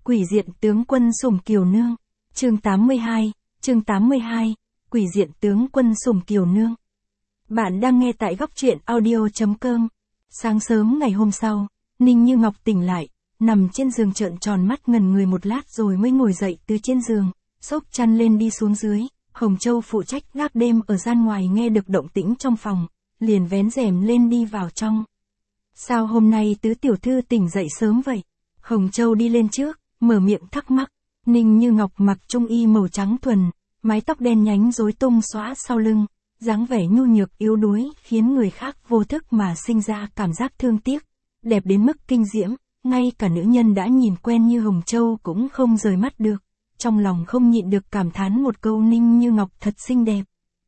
Quỷ diện tướng quân Sủng Kiều Nương. Chương 82, Quỷ diện tướng quân Sủng Kiều Nương. Bạn đang nghe tại góc truyện audio.com. Sáng sớm ngày hôm sau, Ninh Như Ngọc tỉnh lại, nằm trên giường trợn tròn mắt ngẩn người một lát rồi mới ngồi dậy từ trên giường, xốc chăn lên đi xuống dưới. Hồng Châu phụ trách gác đêm ở gian ngoài nghe được động tĩnh trong phòng, liền vén rèm lên đi vào trong. Sao hôm nay tứ tiểu thư tỉnh dậy sớm vậy? Hồng Châu đi lên trước, mở miệng thắc mắc. Ninh Như Ngọc mặc trung y màu trắng thuần, mái tóc đen nhánh rối tung xõa sau lưng, dáng vẻ nhu nhược yếu đuối khiến người khác vô thức mà sinh ra cảm giác thương tiếc, đẹp đến mức kinh diễm, ngay cả nữ nhân đã nhìn quen như Hồng Châu cũng không rời mắt được. Trong lòng không nhịn được cảm thán một câu Ninh Như Ngọc thật xinh đẹp.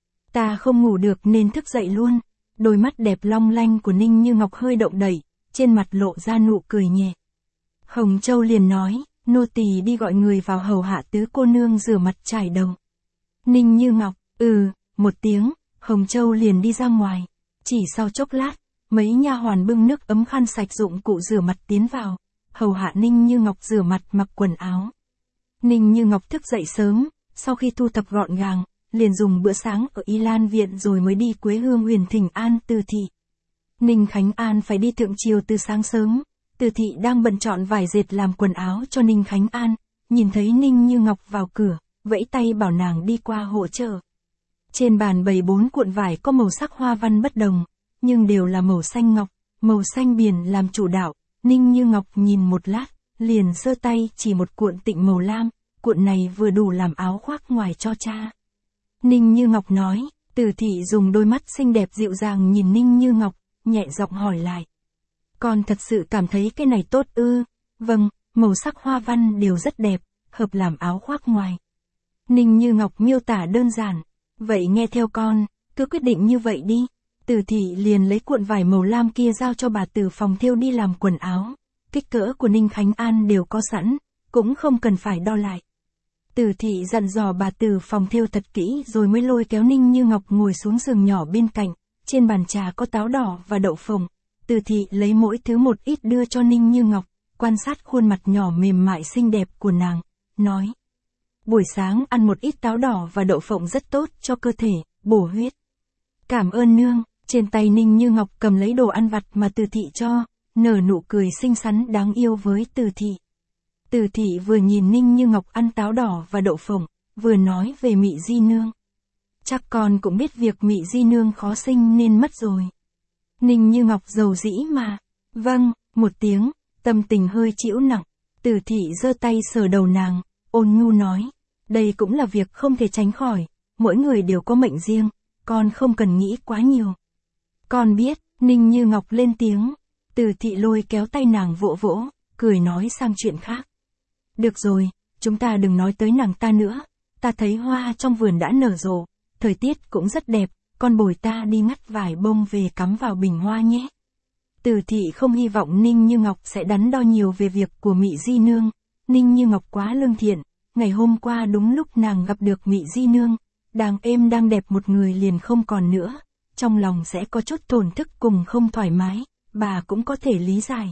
Ta không ngủ được nên thức dậy luôn. Đôi mắt đẹp long lanh của Ninh Như Ngọc hơi động đậy, trên mặt lộ ra nụ cười nhẹ. Hồng Châu liền nói, nô tỳ đi gọi người vào hầu hạ tứ cô nương rửa mặt chải đầu. Ninh Như Ngọc, một tiếng, Hồng Châu liền đi ra ngoài. Chỉ sau chốc lát, mấy nha hoàn bưng nước ấm khăn sạch dụng cụ rửa mặt tiến vào, hầu hạ Ninh Như Ngọc rửa mặt mặc quần áo. Ninh Như Ngọc thức dậy sớm, sau khi thu thập gọn gàng, liền dùng bữa sáng ở Y Lan Viện rồi mới đi Quế Hương Huyền thỉnh an Từ Thị. Ninh Khánh An phải đi thượng triều từ sáng sớm, Từ Thị đang bận chọn vải dệt làm quần áo cho Ninh Khánh An, nhìn thấy Ninh Như Ngọc vào cửa, vẫy tay bảo nàng đi qua hỗ trợ. Trên bàn bày 4 cuộn vải có màu sắc hoa văn bất đồng, nhưng đều là màu xanh ngọc, màu xanh biển làm chủ đạo. Ninh Như Ngọc nhìn một lát, liền giơ tay chỉ một cuộn tịnh màu lam, cuộn này vừa đủ làm áo khoác ngoài cho cha. Ninh Như Ngọc nói, Từ Thị dùng đôi mắt xinh đẹp dịu dàng nhìn Ninh Như Ngọc, nhẹ giọng hỏi lại. Con thật sự cảm thấy cái này tốt ư? Vâng, màu sắc hoa văn đều rất đẹp, hợp làm áo khoác ngoài. Ninh Như Ngọc miêu tả đơn giản, vậy nghe theo con, cứ quyết định như vậy đi. Từ Thị liền lấy cuộn vải màu lam kia giao cho bà từ phòng thêu đi làm quần áo. Kích cỡ của Ninh Khánh An đều có sẵn, cũng không cần phải đo lại. Từ Thị dặn dò bà từ phòng thêu thật kỹ rồi mới lôi kéo Ninh Như Ngọc ngồi xuống giường nhỏ bên cạnh, trên bàn trà có táo đỏ và đậu phộng. Từ Thị lấy mỗi thứ một ít đưa cho Ninh Như Ngọc, quan sát khuôn mặt nhỏ mềm mại xinh đẹp của nàng, nói. Buổi sáng ăn một ít táo đỏ và đậu phộng rất tốt cho cơ thể, bổ huyết. Cảm ơn nương. Trên tay Ninh Như Ngọc cầm lấy đồ ăn vặt mà Từ Thị cho, nở nụ cười xinh xắn đáng yêu với Từ Thị. Từ Thị vừa nhìn Ninh Như Ngọc ăn táo đỏ và đậu phộng, vừa nói về Mị Di Nương. Chắc con cũng biết việc Mị Di Nương khó sinh nên mất rồi. Ninh Như Ngọc dầu dĩ mà. Vâng, một tiếng, tâm tình hơi chịu nặng. Từ Thị giơ tay sờ đầu nàng, ôn nhu nói. Đây cũng là việc không thể tránh khỏi, mỗi người đều có mệnh riêng, con không cần nghĩ quá nhiều. Con biết, Ninh Như Ngọc lên tiếng. Từ Thị lôi kéo tay nàng vỗ vỗ, cười nói sang chuyện khác. Được rồi, chúng ta đừng nói tới nàng ta nữa. Ta thấy hoa trong vườn đã nở rộ, thời tiết cũng rất đẹp, con bồi ta đi ngắt vài bông về cắm vào bình hoa nhé. Từ Thị không hy vọng Ninh Như Ngọc sẽ đắn đo nhiều về việc của Mị Di Nương. Ninh Như Ngọc quá lương thiện, ngày hôm qua đúng lúc nàng gặp được Mị Di Nương, đang êm đang đẹp một người liền không còn nữa. Trong lòng sẽ có chút thổn thức cùng không thoải mái, bà cũng có thể lý giải.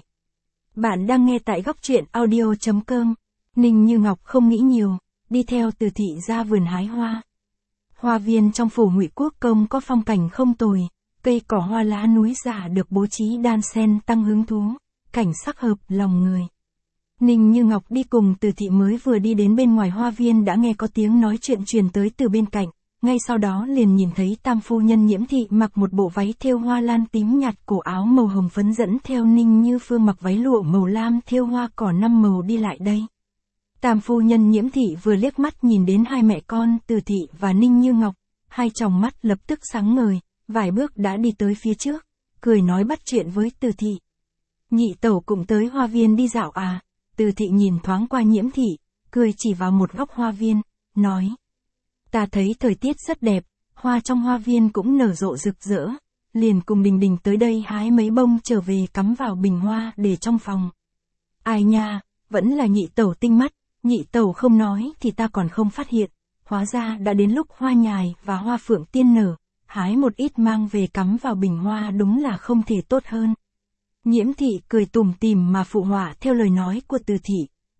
Bạn đang nghe tại góc truyện audio.com. Ninh Như Ngọc không nghĩ nhiều, đi theo Từ Thị ra vườn hái hoa. Hoa viên trong phủ Ngụy Quốc Công có phong cảnh không tồi, cây cỏ hoa lá núi giả được bố trí đan xen tăng hứng thú, cảnh sắc hợp lòng người. Ninh Như Ngọc đi cùng Từ Thị mới vừa đi đến bên ngoài hoa viên đã nghe có tiếng nói chuyện truyền tới từ bên cạnh. Ngay sau đó liền nhìn thấy tam phu nhân Nhiễm Thị mặc một bộ váy thêu hoa lan tím nhạt, cổ áo màu hồng phấn dẫn theo Ninh Như Phương mặc váy lụa màu lam thêu hoa cỏ 5 màu đi lại đây. Tam phu nhân Nhiễm Thị vừa liếc mắt nhìn đến hai mẹ con Từ Thị và Ninh Như Ngọc, hai tròng mắt lập tức sáng ngời, vài bước đã đi tới phía trước, cười nói bắt chuyện với Từ Thị. Nhị tẩu cũng tới hoa viên đi dạo à? Từ Thị nhìn thoáng qua Nhiễm Thị, cười chỉ vào một góc hoa viên, nói. Ta thấy thời tiết rất đẹp, hoa trong hoa viên cũng nở rộ rực rỡ, liền cùng Đình Đình tới đây hái mấy bông trở về cắm vào bình hoa để trong phòng. Ai nha, vẫn là nhị tẩu tinh mắt, nhị tẩu không nói thì ta còn không phát hiện, hóa ra đã đến lúc hoa nhài và hoa phượng tiên nở, hái một ít mang về cắm vào bình hoa đúng là không thể tốt hơn. Nhiễm Thị cười tủm tỉm mà phụ họa theo lời nói của Từ Thị.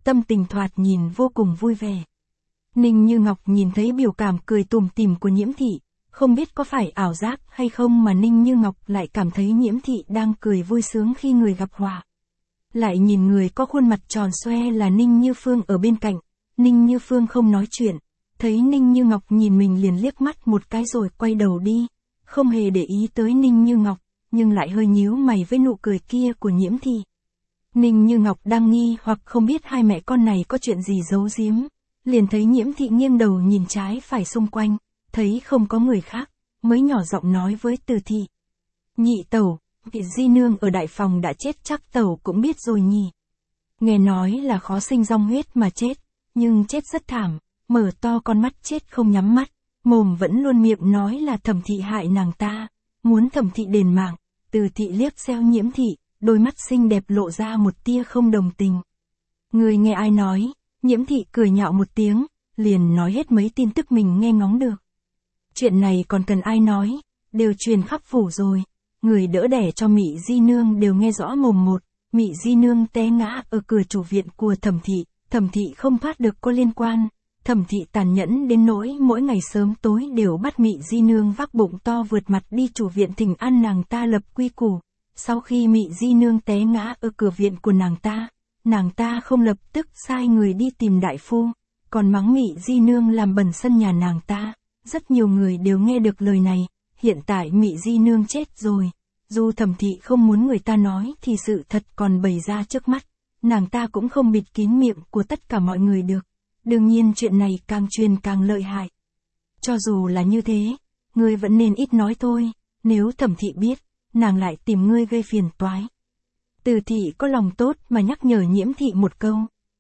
tâm tình thoạt nhìn vô cùng vui vẻ. Ninh Như Ngọc nhìn thấy biểu cảm cười tủm tỉm của Nhiễm Thị, không biết có phải ảo giác hay không mà Ninh Như Ngọc lại cảm thấy Nhiễm Thị đang cười vui sướng khi người gặp họa. Lại nhìn người có khuôn mặt tròn xoe là Ninh Như Phương ở bên cạnh, Ninh Như Phương không nói chuyện, thấy Ninh Như Ngọc nhìn mình liền liếc mắt một cái rồi quay đầu đi, không hề để ý tới Ninh Như Ngọc, nhưng lại hơi nhíu mày với nụ cười kia của Nhiễm Thị. Ninh Như Ngọc đang nghi hoặc không biết hai mẹ con này có chuyện gì giấu giếm, liền thấy Nhiễm Thị nghiêng đầu nhìn trái phải xung quanh, thấy không có người khác, mới nhỏ giọng nói với Từ Thị. Nhị tẩu, vị di nương ở đại phòng đã chết chắc tẩu cũng biết rồi nhỉ. Nghe nói là khó sinh dòng huyết mà chết, nhưng chết rất thảm, mở to con mắt chết không nhắm mắt, mồm vẫn luôn miệng nói là Thẩm Thị hại nàng ta, muốn Thẩm Thị đền mạng. Từ Thị liếc xéo Nhiễm Thị, đôi mắt xinh đẹp lộ ra một tia không đồng tình. Người nghe ai nói? Nhiễm Thị cười nhạo một tiếng, liền nói hết mấy tin tức mình nghe ngóng được. Chuyện này còn cần ai nói, đều truyền khắp phủ rồi. Người đỡ đẻ cho Mị Di Nương đều nghe rõ mồm một, Mị Di Nương té ngã ở cửa chủ viện của Thẩm Thị, Thẩm Thị không thoát được có liên quan. Thẩm Thị tàn nhẫn đến nỗi mỗi ngày sớm tối đều bắt Mị Di Nương vác bụng to vượt mặt đi chủ viện thỉnh an nàng ta lập quy củ. Sau khi Mị Di Nương té ngã ở cửa viện của nàng ta không lập tức sai người đi tìm đại phu, còn mắng Mị Di Nương làm bẩn sân nhà nàng ta. Rất nhiều người đều nghe được lời này, hiện tại Mị Di Nương chết rồi. Dù Thẩm Thị không muốn người ta nói thì sự thật còn bày ra trước mắt, nàng ta cũng không bịt kín miệng của tất cả mọi người được. Đương nhiên chuyện này càng truyền càng lợi hại. Cho dù là như thế, ngươi vẫn nên ít nói thôi, nếu Thẩm Thị biết, nàng lại tìm ngươi gây phiền toái. Từ Thị có lòng tốt mà nhắc nhở Nhiễm Thị một câu.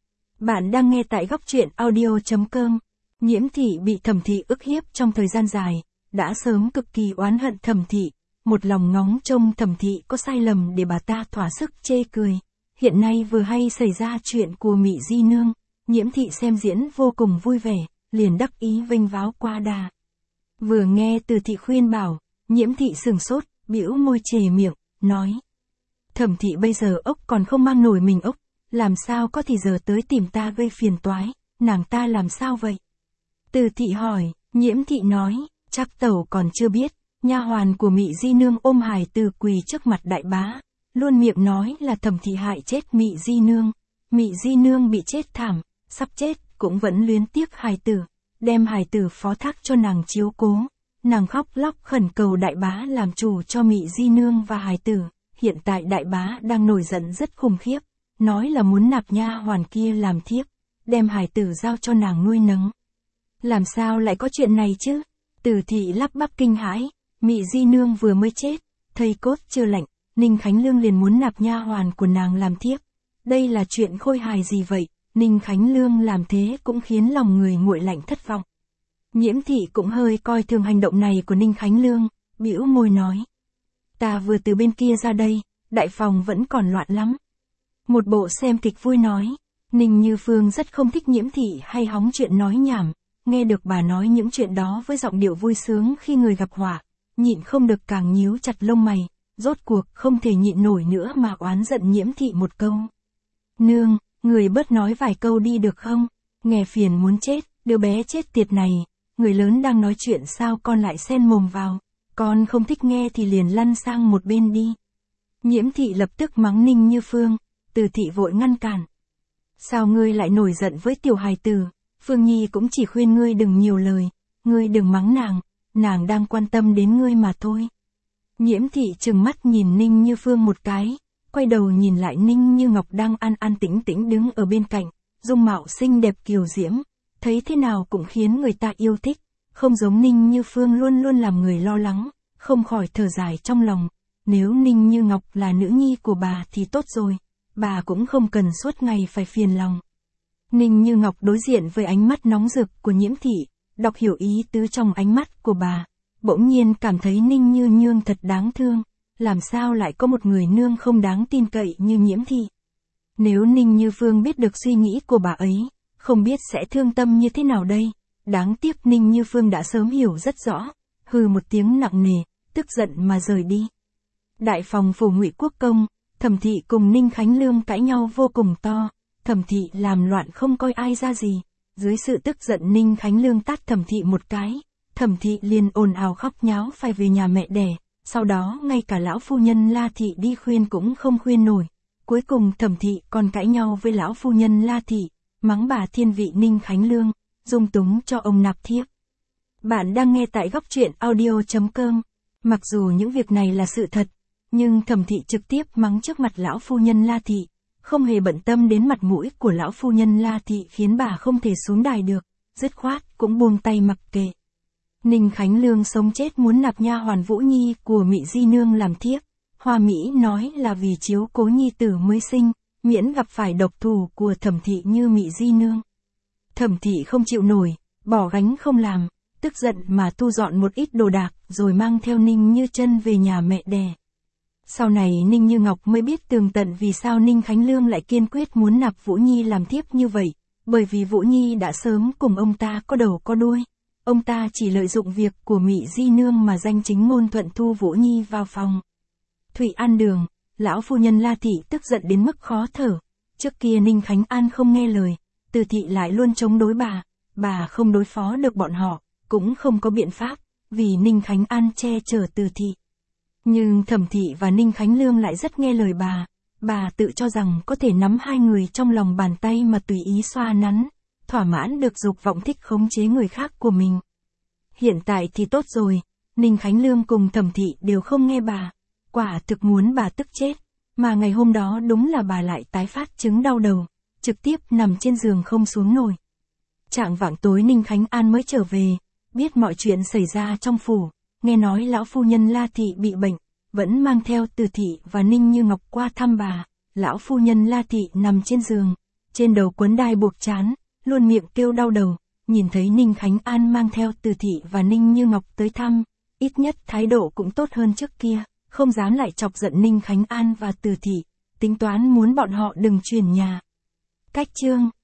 Bạn đang nghe tại góc truyện audio.com. Nhiễm Thị bị Thẩm Thị ức hiếp trong thời gian dài, đã sớm cực kỳ oán hận Thẩm Thị, một lòng ngóng trông Thẩm Thị có sai lầm để bà ta thỏa sức chê cười. Hiện nay vừa hay xảy ra chuyện của Mị Di Nương, Nhiễm Thị xem diễn vô cùng vui vẻ, liền đắc ý vênh váo qua đà. Vừa nghe Từ Thị khuyên bảo, Nhiễm Thị sừng sốt, bĩu môi chề miệng, nói. Thẩm Thị bây giờ ốc còn không mang nổi mình ốc, làm sao có thì giờ tới tìm ta gây phiền toái, nàng ta làm sao vậy? Từ Thị hỏi, Nhiễm Thị nói, chắc tẩu còn chưa biết, nha hoàn của Mị Di Nương ôm hài tử quỳ trước mặt đại bá, luôn miệng nói là Thẩm Thị hại chết Mị Di Nương. Mị Di Nương bị chết thảm, sắp chết cũng vẫn luyến tiếc hài tử, đem hài tử phó thác cho nàng chiếu cố. Nàng khóc lóc khẩn cầu đại bá làm chủ cho Mị Di Nương và hài tử. Hiện tại đại bá đang nổi giận rất khủng khiếp, nói là muốn nạp nha hoàn kia làm thiếp, đem hài tử giao cho nàng nuôi nấng. Làm sao lại có chuyện này chứ? Từ Thị lắp bắp kinh hãi, Mị Di Nương vừa mới chết, thây cốt chưa lạnh, Ninh Khánh Lương liền muốn nạp nha hoàn của nàng làm thiếp. Đây là chuyện khôi hài gì vậy? Ninh Khánh Lương làm thế cũng khiến lòng người nguội lạnh thất vọng. Nhiễm Thị cũng hơi coi thường hành động này của Ninh Khánh Lương, bĩu môi nói. Ta vừa từ bên kia ra đây, đại phòng vẫn còn loạn lắm. Một bộ xem kịch vui nói, Ninh Như Phương rất không thích Nhiễm Thị hay hóng chuyện nói nhảm, nghe được bà nói những chuyện đó với giọng điệu vui sướng khi người gặp họa, nhịn không được càng nhíu chặt lông mày, rốt cuộc không thể nhịn nổi nữa mà oán giận Nhiễm Thị một câu. Nương, người bớt nói vài câu đi được không? Nghe phiền muốn chết, đứa bé chết tiệt này, người lớn đang nói chuyện sao con lại xen mồm vào, con không thích nghe thì liền lăn sang một bên đi. Nhiễm Thị lập tức mắng Ninh Như Phương, Từ Thị vội ngăn cản. Sao ngươi lại nổi giận với tiểu hài tử? Phương Nhi cũng chỉ khuyên ngươi đừng nhiều lời, ngươi đừng mắng nàng đang quan tâm đến ngươi mà thôi. Nhiễm Thị trừng mắt nhìn Ninh Như Phương một cái, quay đầu nhìn lại Ninh Như Ngọc đang an an tĩnh tĩnh đứng ở bên cạnh, dung mạo xinh đẹp kiều diễm, thấy thế nào cũng khiến người ta yêu thích, không giống Ninh Như Phương luôn luôn làm người lo lắng, không khỏi thở dài trong lòng. Nếu Ninh Như Ngọc là nữ nhi của bà thì tốt rồi, bà cũng không cần suốt ngày phải phiền lòng. Ninh Như Ngọc đối diện với ánh mắt nóng rực của Nhiễm Thị, đọc hiểu ý tứ trong ánh mắt của bà, bỗng nhiên cảm thấy Ninh Như Nhương thật đáng thương, làm sao lại có một người nương không đáng tin cậy như Nhiễm Thị. Nếu Ninh Như Phương biết được suy nghĩ của bà ấy, không biết sẽ thương tâm như thế nào đây. Đáng tiếc Ninh Như Phương đã sớm hiểu rất rõ, hừ một tiếng nặng nề, tức giận mà rời đi. Đại phòng phủ Ngụy Quốc công, Thẩm Thị cùng Ninh Khánh Lương cãi nhau vô cùng to, Thẩm Thị làm loạn không coi ai ra gì. Dưới sự tức giận Ninh Khánh Lương tát Thẩm Thị một cái, Thẩm Thị liền ồn ào khóc nháo phải về nhà mẹ đẻ, sau đó ngay cả lão phu nhân La Thị đi khuyên cũng không khuyên nổi. Cuối cùng Thẩm Thị còn cãi nhau với lão phu nhân La Thị, mắng bà thiên vị Ninh Khánh Lương, dung túng cho ông nạp thiếp. Bạn đang nghe tại góc truyện audio.com. Mặc dù những việc này là sự thật, nhưng Thẩm Thị trực tiếp mắng trước mặt lão phu nhân La Thị, không hề bận tâm đến mặt mũi của lão phu nhân La Thị khiến bà không thể xuống đài được, dứt khoát cũng buông tay mặc kệ. Ninh Khánh Lương sống chết muốn nạp nha hoàn Vũ Nhi của Mị Di Nương làm thiếp. Hoa Mỹ nói là vì chiếu cố nhi tử mới sinh, miễn gặp phải độc thủ của Thẩm Thị như Mị Di Nương. Thẩm Thị không chịu nổi, bỏ gánh không làm, tức giận mà thu dọn một ít đồ đạc rồi mang theo Ninh Như Chân về nhà mẹ đẻ. Sau này Ninh Như Ngọc mới biết tường tận vì sao Ninh Khánh Lương lại kiên quyết muốn nạp Vũ Nhi làm thiếp như vậy, bởi vì Vũ Nhi đã sớm cùng ông ta có đầu có đuôi. Ông ta chỉ lợi dụng việc của Mị Di Nương mà danh chính ngôn thuận thu Vũ Nhi vào phòng. Thụy An Đường, lão phu nhân La Thị tức giận đến mức khó thở. Trước kia Ninh Khánh An không nghe lời, Từ Thị lại luôn chống đối bà không đối phó được bọn họ, cũng không có biện pháp, vì Ninh Khánh An che chở Từ Thị. Nhưng Thẩm Thị và Ninh Khánh Lương lại rất nghe lời bà tự cho rằng có thể nắm hai người trong lòng bàn tay mà tùy ý xoa nắn, thỏa mãn được dục vọng thích khống chế người khác của mình. Hiện tại thì tốt rồi, Ninh Khánh Lương cùng Thẩm Thị đều không nghe bà, quả thực muốn bà tức chết, mà ngày hôm đó đúng là bà lại tái phát chứng đau đầu, trực tiếp nằm trên giường không xuống nổi. Chạng vạng tối Ninh Khánh An mới trở về, biết mọi chuyện xảy ra trong phủ, nghe nói lão phu nhân La Thị bị bệnh, vẫn mang theo Từ Thị và Ninh Như Ngọc qua thăm bà. Lão phu nhân La Thị nằm trên giường, trên đầu quấn đai buộc trán, luôn miệng kêu đau đầu, nhìn thấy Ninh Khánh An mang theo Từ Thị và Ninh Như Ngọc tới thăm, ít nhất thái độ cũng tốt hơn trước kia, không dám lại chọc giận Ninh Khánh An và Từ Thị, tính toán muốn bọn họ đừng chuyển nhà. Cách chương